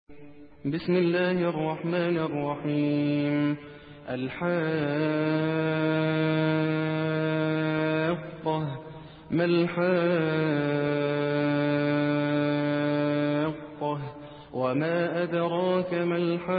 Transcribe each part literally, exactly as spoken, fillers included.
بسم الله الرحمن الرحيم. الحاقة ما الحاقة وما أدراك ما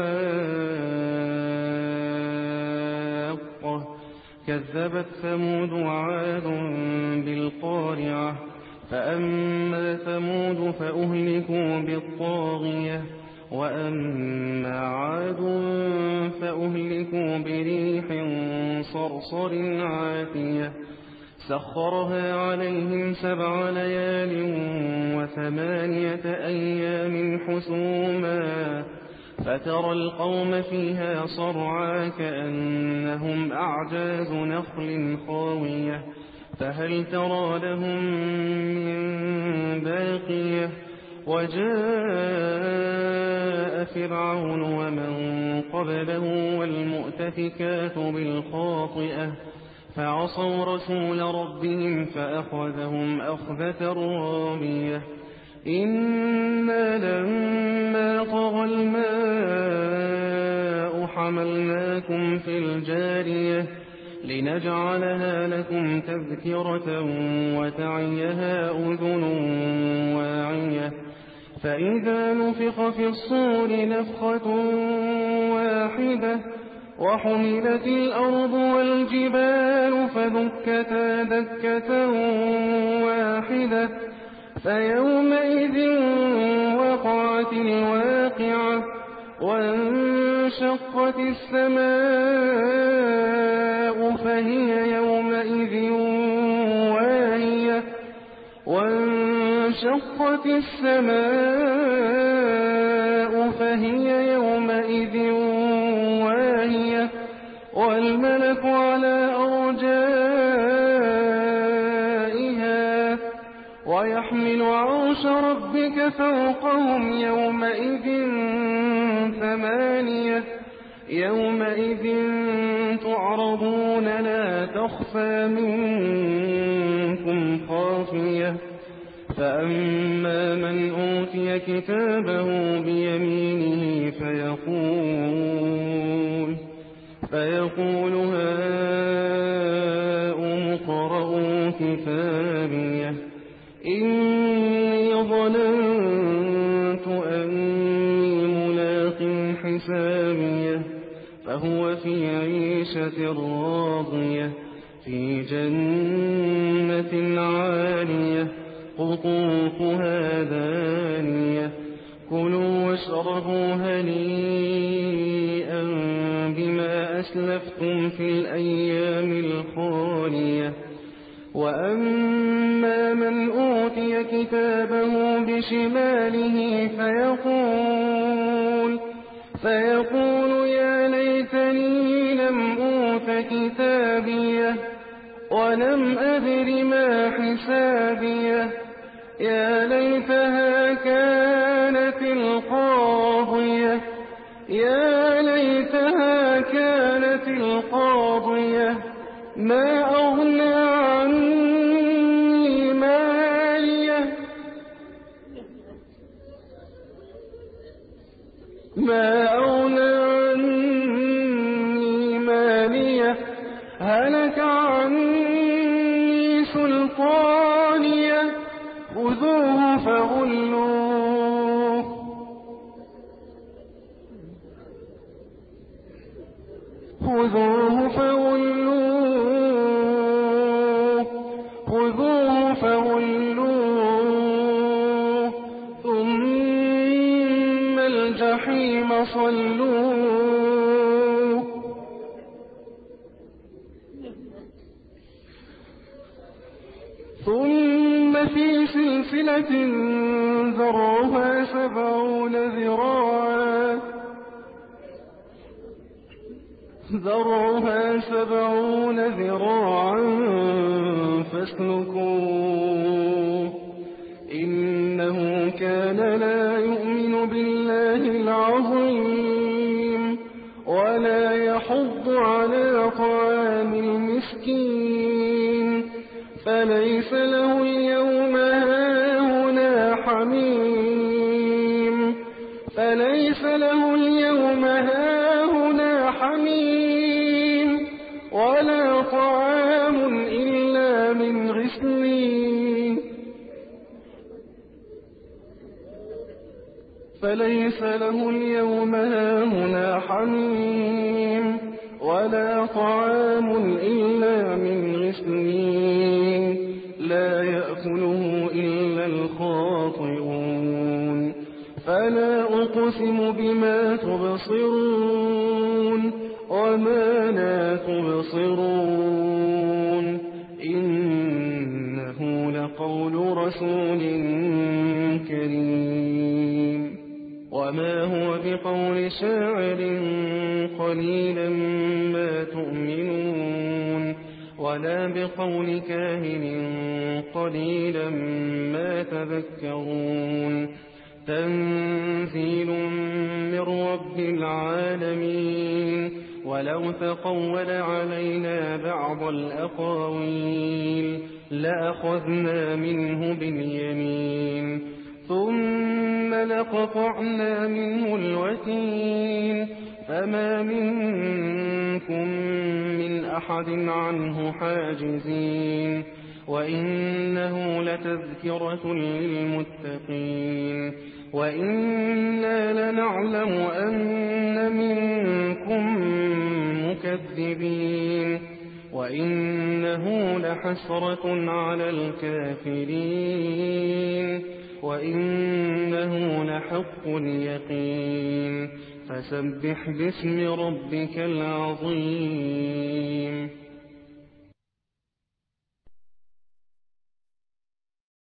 الحاقة كذبت ثمود وعاد بالقارعة فأما ثمود فأهلكوا بالطاغية وأما عاد فأهلكوا بريح صرصر عاتية سخرها عليهم سبع ليال وثمانية أيام حسوما فترى القوم فيها صرعا كأنهم أعجاز نخل خاوية فهل ترى لهم من باقية وجاء فرعون ومن قبله والمؤتفكات بالخاطئة فعصوا رسول ربهم فأخذهم أخذة رابية إنا لما طغى الماء حملناكم في الجارية لنجعلها لكم تذكرة وتعيها أذن واعية فإذا نفخ في الصور نفخة واحدة وحملت الأرض والجبال فدكتا دكة واحدة فيومئذ وقعت الواقعة وانشقت السماء فهي يومئذ واهية وانشقت السماء فهي يومئذ واهية والملك على أرجائها ويحمل عرش ربك فوقهم يومئذ ثمانية يومئذ تعرضون لا تخفى منكم خافية فأما من أوتي كتابه بيمينه فيقول فيقول هاؤم اقرءوا كتابيه إني ظننت أني ملاق حسابيه فهو في عيشة راضية في جنة عالية قطوفها دانية كلوا واشربوا هنيئا بما أسلفتم في الأيام الخالية وأما من أوتي كتابه بشماله فيقول فيقول يا ليتني لم أوت كتابيه ولم أدر ما حسابيه يا ليتها كانت القاضية يا ليتها كانت القاضية ما أغنى عني ماليه ما أغنى عني ماليه هلك عني سلطانيه خذوه فغلوه خذوه فغلوه خذوه فغلوه ثم الجحيم صلوه ثم في سلسلة ذرعها سبعون ذراعا ذرعها سبعون ذراعا فاسلكوه إنه كان لا يؤمن بالله العظيم ولا يحض على طعام المسكين فليس له اليوم هاهنا حميم فليس فليس له اليوم هاهنا حميم ولا طعام إلا من غسلين فليس له اليوم هاهنا حميم ولا طعام إلا من غسلين لا يأكله إلا الخاطئون فلا أقسم بما تبصرون وما لا تبصرون إنه لقول رسول كريم وما هو بقول شاعر قليلا ما تؤمنون ولا بقول كاهن قليلا ما تذكرون تنزيل من رب العالمين ولو تقول علينا بعض الأقاويل لأخذنا منه باليمين ثم لقطعنا منه الوتين فما منكم من أحد عنه حاجزين وإنه لتذكرة للمتقين وإنا لنعلم أن منكم مكذبين وإنه لحسرة على الكافرين وإنه لحق اليقين فسبح باسم ربك العظيم